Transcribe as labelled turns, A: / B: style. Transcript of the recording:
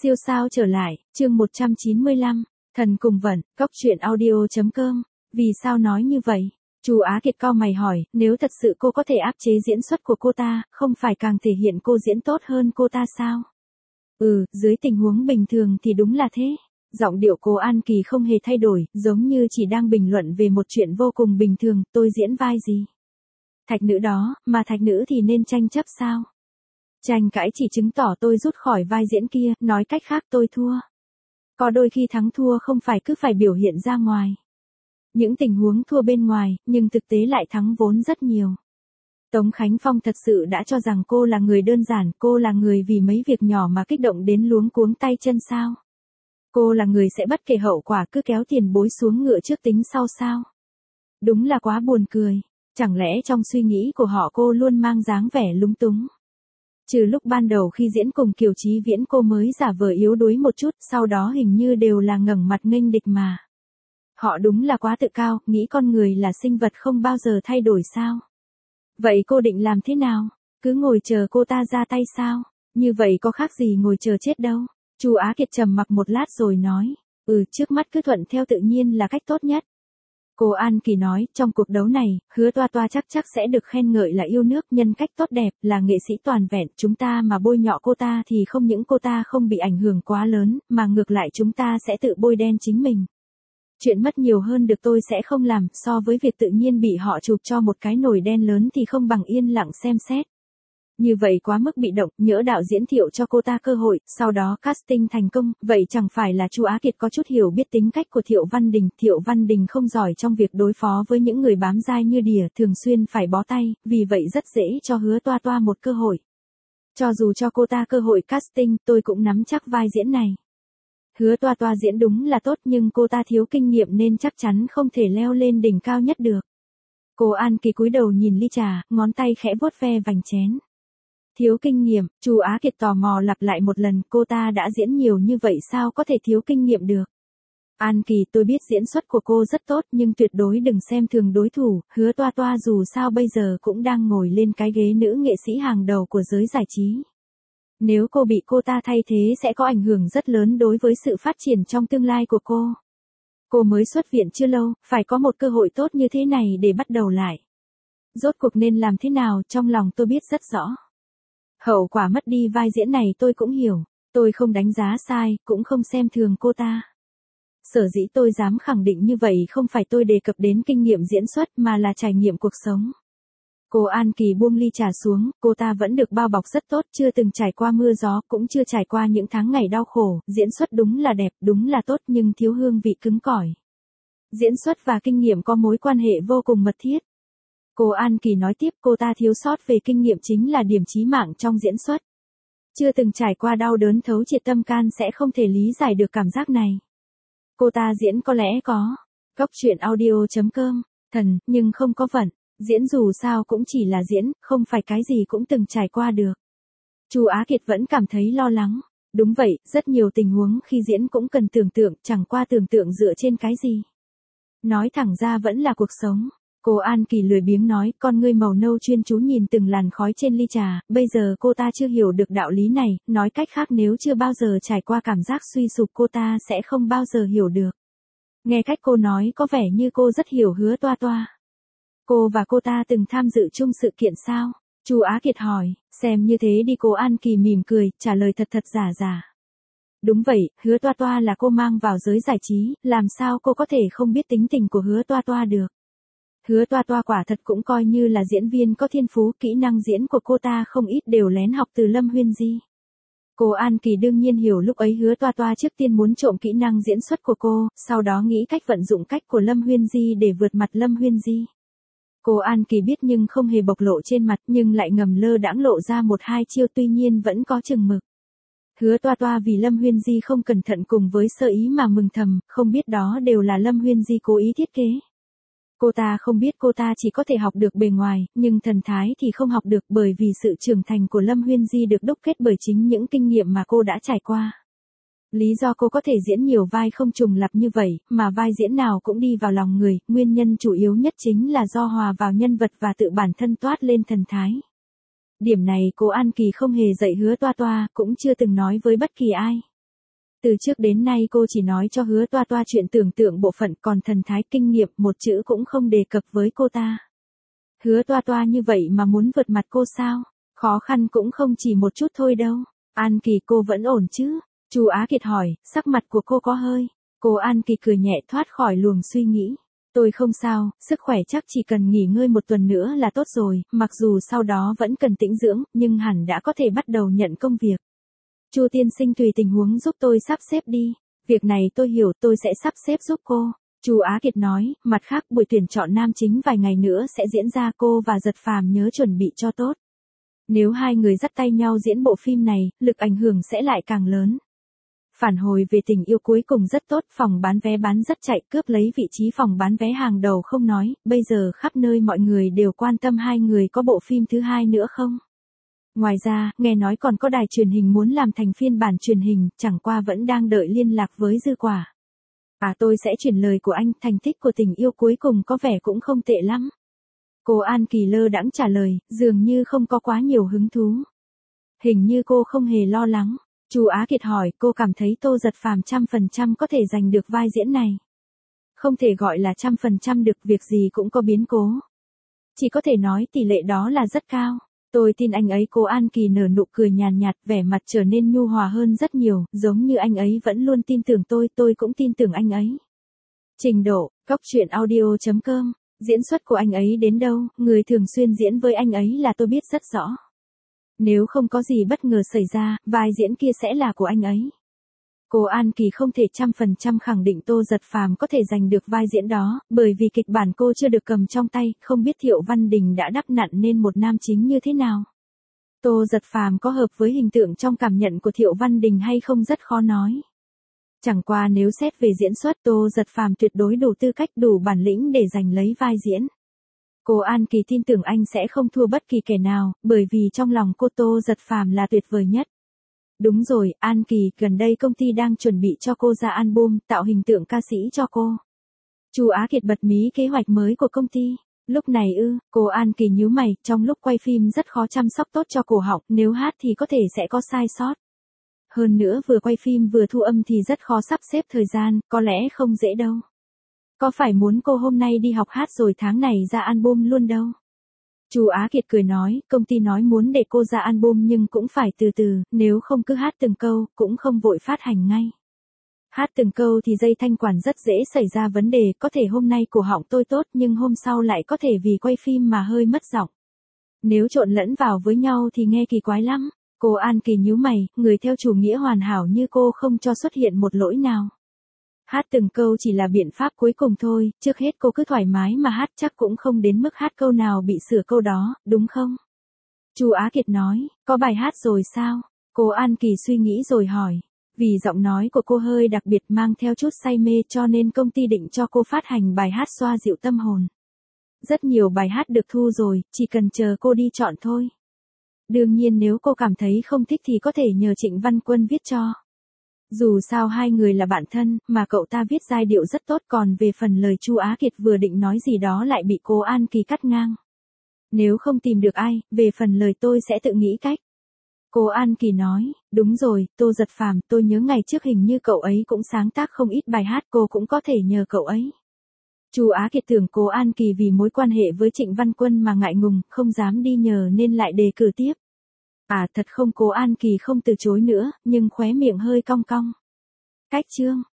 A: Siêu sao trở lại, chương 195, thần cùng vận, góc truyện audio.com. Vì sao nói như vậy? Chu Á Kiệt cau mày hỏi, nếu thật sự cô có thể áp chế diễn xuất của cô ta, không phải càng thể hiện cô diễn tốt hơn cô ta sao? Dưới tình huống bình thường thì đúng là thế. Giọng điệu cô An Kỳ không hề thay đổi, giống như chỉ đang bình luận về một chuyện vô cùng bình thường, tôi diễn vai gì? Thạch nữ đó, mà thạch nữ thì nên tranh chấp sao? Tranh cãi chỉ chứng tỏ tôi rút khỏi vai diễn kia, nói cách khác tôi thua. Có đôi khi thắng thua không phải cứ phải biểu hiện ra ngoài. Những tình huống thua bên ngoài, nhưng thực tế lại thắng vốn rất nhiều. Tống Khánh Phong thật sự đã cho rằng cô là người đơn giản, cô là người vì mấy việc nhỏ mà kích động đến luống cuống tay chân sao? Cô là người sẽ bất kể hậu quả cứ kéo tiền bối xuống ngựa trước tính sau sao? Đúng là quá buồn cười. Chẳng lẽ trong suy nghĩ của họ cô luôn mang dáng vẻ lúng túng? Trừ lúc ban đầu khi diễn cùng Kiều Chí Viễn cô mới giả vờ yếu đuối một chút, sau đó hình như đều là ngẩng mặt nghênh địch mà. Họ đúng là quá tự cao, nghĩ con người là sinh vật không bao giờ thay đổi sao? Vậy cô định làm thế nào? Cứ ngồi chờ cô ta ra tay sao? Như vậy có khác gì ngồi chờ chết đâu? Chu Á Kiệt trầm mặc một lát rồi nói, trước mắt cứ thuận theo tự nhiên là cách tốt nhất. Cô An Kỳ nói, trong cuộc đấu này, Hứa Toa Toa chắc sẽ được khen ngợi là yêu nước, nhân cách tốt đẹp, là nghệ sĩ toàn vẹn, chúng ta mà bôi nhọ cô ta thì không những cô ta không bị ảnh hưởng quá lớn, mà ngược lại chúng ta sẽ tự bôi đen chính mình. Chuyện mất nhiều hơn được tôi sẽ không làm, so với việc tự nhiên bị họ chụp cho một cái nồi đen lớn thì không bằng yên lặng xem xét. Như vậy quá mức bị động, nhỡ đạo diễn Thiệu cho cô ta cơ hội, sau đó casting thành công, vậy chẳng phải là Chu Á Kiệt có chút hiểu biết tính cách của Thiệu Văn Đình. Thiệu Văn Đình không giỏi trong việc đối phó với những người bám dai như đỉa, thường xuyên phải bó tay, vì vậy rất dễ cho Hứa Toa Toa một cơ hội. Cho dù cho cô ta cơ hội casting, tôi cũng nắm chắc vai diễn này. Hứa Toa Toa diễn đúng là tốt nhưng cô ta thiếu kinh nghiệm nên chắc chắn không thể leo lên đỉnh cao nhất được. Cô An Kỳ cúi đầu nhìn ly trà, ngón tay khẽ vuốt ve vành chén. Thiếu kinh nghiệm, Chu Á Kiệt tò mò lặp lại một lần, cô ta đã diễn nhiều như vậy sao có thể thiếu kinh nghiệm được. An Kỳ, tôi biết diễn xuất của cô rất tốt nhưng tuyệt đối đừng xem thường đối thủ, Hứa Toa Toa dù sao bây giờ cũng đang ngồi lên cái ghế nữ nghệ sĩ hàng đầu của giới giải trí. Nếu cô bị cô ta thay thế sẽ có ảnh hưởng rất lớn đối với sự phát triển trong tương lai của cô. Cô mới xuất viện chưa lâu, phải có một cơ hội tốt như thế này để bắt đầu lại. Rốt cuộc nên làm thế nào, trong lòng tôi biết rất rõ. Hậu quả mất đi vai diễn này tôi cũng hiểu, tôi không đánh giá sai, cũng không xem thường cô ta. Sở dĩ tôi dám khẳng định như vậy không phải tôi đề cập đến kinh nghiệm diễn xuất mà là trải nghiệm cuộc sống. Cô An Kỳ buông ly trà xuống, cô ta vẫn được bao bọc rất tốt, chưa từng trải qua mưa gió, cũng chưa trải qua những tháng ngày đau khổ, diễn xuất đúng là đẹp, đúng là tốt nhưng thiếu hương vị cứng cỏi. Diễn xuất và kinh nghiệm có mối quan hệ vô cùng mật thiết. Cô An Kỳ nói tiếp, cô ta thiếu sót về kinh nghiệm chính là điểm chí mạng trong diễn xuất. Chưa từng trải qua đau đớn thấu triệt tâm can sẽ không thể lý giải được cảm giác này. Cô ta diễn có lẽ có. Góc truyện audio.com, thần, nhưng không có vận. Diễn dù sao cũng chỉ là diễn, không phải cái gì cũng từng trải qua được. Chu Á Kiệt vẫn cảm thấy lo lắng. Đúng vậy, rất nhiều tình huống khi diễn cũng cần tưởng tượng, chẳng qua tưởng tượng dựa trên cái gì. Nói thẳng ra vẫn là cuộc sống. Cô An Kỳ lười biếng nói, con ngươi màu nâu chuyên chú nhìn từng làn khói trên ly trà, bây giờ cô ta chưa hiểu được đạo lý này, nói cách khác nếu chưa bao giờ trải qua cảm giác suy sụp cô ta sẽ không bao giờ hiểu được. Nghe cách cô nói có vẻ như cô rất hiểu Hứa Toa Toa. Cô và cô ta từng tham dự chung sự kiện sao? Chu Á Kiệt hỏi, xem như thế đi. Cô An Kỳ mỉm cười, trả lời thật giả. Đúng vậy, Hứa Toa Toa là cô mang vào giới giải trí, làm sao cô có thể không biết tính tình của Hứa Toa Toa được. Hứa Toa Toa quả thật cũng coi như là diễn viên có thiên phú, kỹ năng diễn của cô ta không ít đều lén học từ Lâm Huyên Di. Cô An Kỳ đương nhiên hiểu lúc ấy Hứa Toa Toa trước tiên muốn trộm kỹ năng diễn xuất của cô, sau đó nghĩ cách vận dụng cách của Lâm Huyên Di để vượt mặt Lâm Huyên Di. Cô An Kỳ biết nhưng không hề bộc lộ trên mặt, nhưng lại ngầm lơ đãng lộ ra một hai chiêu, tuy nhiên vẫn có chừng mực. Hứa Toa Toa vì Lâm Huyên Di không cẩn thận cùng với sơ ý mà mừng thầm, không biết đó đều là Lâm Huyên Di cố ý thiết kế. Cô ta không biết cô ta chỉ có thể học được bề ngoài, nhưng thần thái thì không học được, bởi vì sự trưởng thành của Lâm Huyên Di được đúc kết bởi chính những kinh nghiệm mà cô đã trải qua. Lý do cô có thể diễn nhiều vai không trùng lặp như vậy, mà vai diễn nào cũng đi vào lòng người, nguyên nhân chủ yếu nhất chính là do hòa vào nhân vật và tự bản thân toát lên thần thái. Điểm này cô An Kỳ không hề dạy Hứa Toa Toa, cũng chưa từng nói với bất kỳ ai. Từ trước đến nay cô chỉ nói cho Hứa Toa Toa chuyện tưởng tượng bộ phận, còn thần thái kinh nghiệm một chữ cũng không đề cập với cô ta. Hứa Toa Toa như vậy mà muốn vượt mặt cô sao? Khó khăn cũng không chỉ một chút thôi đâu. An Kỳ, cô vẫn ổn chứ? Chu Á Kiệt hỏi, sắc mặt của cô có hơi. Cô An Kỳ cười nhẹ thoát khỏi luồng suy nghĩ. Tôi không sao, sức khỏe chắc chỉ cần nghỉ ngơi một tuần nữa là tốt rồi, mặc dù sau đó vẫn cần tĩnh dưỡng, nhưng hẳn đã có thể bắt đầu nhận công việc. Chu tiên sinh tùy tình huống giúp tôi sắp xếp đi. Việc này tôi hiểu, tôi sẽ sắp xếp giúp cô. Chu Á Kiệt nói, mặt khác buổi tuyển chọn nam chính vài ngày nữa sẽ diễn ra, cô và Giật Phàm nhớ chuẩn bị cho tốt. Nếu hai người dắt tay nhau diễn bộ phim này, lực ảnh hưởng sẽ lại càng lớn. Phản hồi về tình yêu cuối cùng rất tốt, phòng bán vé bán rất chạy, cướp lấy vị trí phòng bán vé hàng đầu không nói, bây giờ khắp nơi mọi người đều quan tâm hai người có bộ phim thứ hai nữa không. Ngoài ra, nghe nói còn có đài truyền hình muốn làm thành phiên bản truyền hình, chẳng qua vẫn đang đợi liên lạc với Dư Quả. Tôi sẽ chuyển lời của anh, thành tích của tình yêu cuối cùng có vẻ cũng không tệ lắm. Cô An Kỳ lơ đãng trả lời, dường như không có quá nhiều hứng thú. Hình như cô không hề lo lắng. Chu Á Kiệt hỏi, cô cảm thấy Tô Giật Phàm 100% có thể giành được vai diễn này. Không thể gọi là 100% được, việc gì cũng có biến cố. Chỉ có thể nói tỷ lệ đó là rất cao. Tôi tin anh ấy. Cô An Kỳ nở nụ cười nhàn nhạt, vẻ mặt trở nên nhu hòa hơn rất nhiều, giống như anh ấy vẫn luôn tin tưởng tôi cũng tin tưởng anh ấy. Trình độ, coctruyện.audio.com, diễn xuất của anh ấy đến đâu, người thường xuyên diễn với anh ấy là tôi biết rất rõ. Nếu không có gì bất ngờ xảy ra, vai diễn kia sẽ là của anh ấy. Cô An Kỳ không thể 100% khẳng định Tô Giật Phàm có thể giành được vai diễn đó, bởi vì kịch bản cô chưa được cầm trong tay, không biết Thiệu Văn Đình đã đắp nặn nên một nam chính như thế nào. Tô Giật Phàm có hợp với hình tượng trong cảm nhận của Thiệu Văn Đình hay không rất khó nói. Chẳng qua nếu xét về diễn xuất, Tô Giật Phàm tuyệt đối đủ tư cách, đủ bản lĩnh để giành lấy vai diễn. Cô An Kỳ tin tưởng anh sẽ không thua bất kỳ kẻ nào, bởi vì trong lòng cô Tô Giật Phàm là tuyệt vời nhất. Đúng rồi, An Kỳ, gần đây công ty đang chuẩn bị cho cô ra album, tạo hình tượng ca sĩ cho cô. Chu Á Kiệt bật mí kế hoạch mới của công ty. Lúc này cô An Kỳ nhíu mày, trong lúc quay phim rất khó chăm sóc tốt cho cổ họng, nếu hát thì có thể sẽ có sai sót. Hơn nữa vừa quay phim vừa thu âm thì rất khó sắp xếp thời gian, có lẽ không dễ đâu. Có phải muốn cô hôm nay đi học hát rồi tháng này ra album luôn đâu. Chu Á Kiệt cười nói, công ty nói muốn để cô ra album nhưng cũng phải từ từ, nếu không cứ hát từng câu, cũng không vội phát hành ngay. Hát từng câu thì dây thanh quản rất dễ xảy ra vấn đề, có thể hôm nay cổ họng tôi tốt nhưng hôm sau lại có thể vì quay phim mà hơi mất giọng. Nếu trộn lẫn vào với nhau thì nghe kỳ quái lắm. Cô An Kỳ nhíu mày, người theo chủ nghĩa hoàn hảo như cô không cho xuất hiện một lỗi nào. Hát từng câu chỉ là biện pháp cuối cùng thôi, trước hết cô cứ thoải mái mà hát, chắc cũng không đến mức hát câu nào bị sửa câu đó, đúng không? Chu Á Kiệt nói, có bài hát rồi sao? Cô An Kỳ suy nghĩ rồi hỏi. Vì giọng nói của cô hơi đặc biệt mang theo chút say mê cho nên công ty định cho cô phát hành bài hát xoa dịu tâm hồn. Rất nhiều bài hát được thu rồi, chỉ cần chờ cô đi chọn thôi. Đương nhiên nếu cô cảm thấy không thích thì có thể nhờ Trịnh Văn Quân viết cho. Dù sao hai người là bạn thân, mà cậu ta viết giai điệu rất tốt, còn về phần lời Chu Á Kiệt vừa định nói gì đó lại bị cô An Kỳ cắt ngang. Nếu không tìm được ai, về phần lời tôi sẽ tự nghĩ cách. Cô An Kỳ nói, đúng rồi, Tô Giật Phàm, tôi nhớ ngày trước hình như cậu ấy cũng sáng tác không ít bài hát, cô cũng có thể nhờ cậu ấy. Chu Á Kiệt tưởng cô An Kỳ vì mối quan hệ với Trịnh Văn Quân mà ngại ngùng, không dám đi nhờ nên lại đề cử tiếp. Thật không, cô An Kỳ không từ chối nữa, nhưng khóe miệng hơi cong cong. Cách chương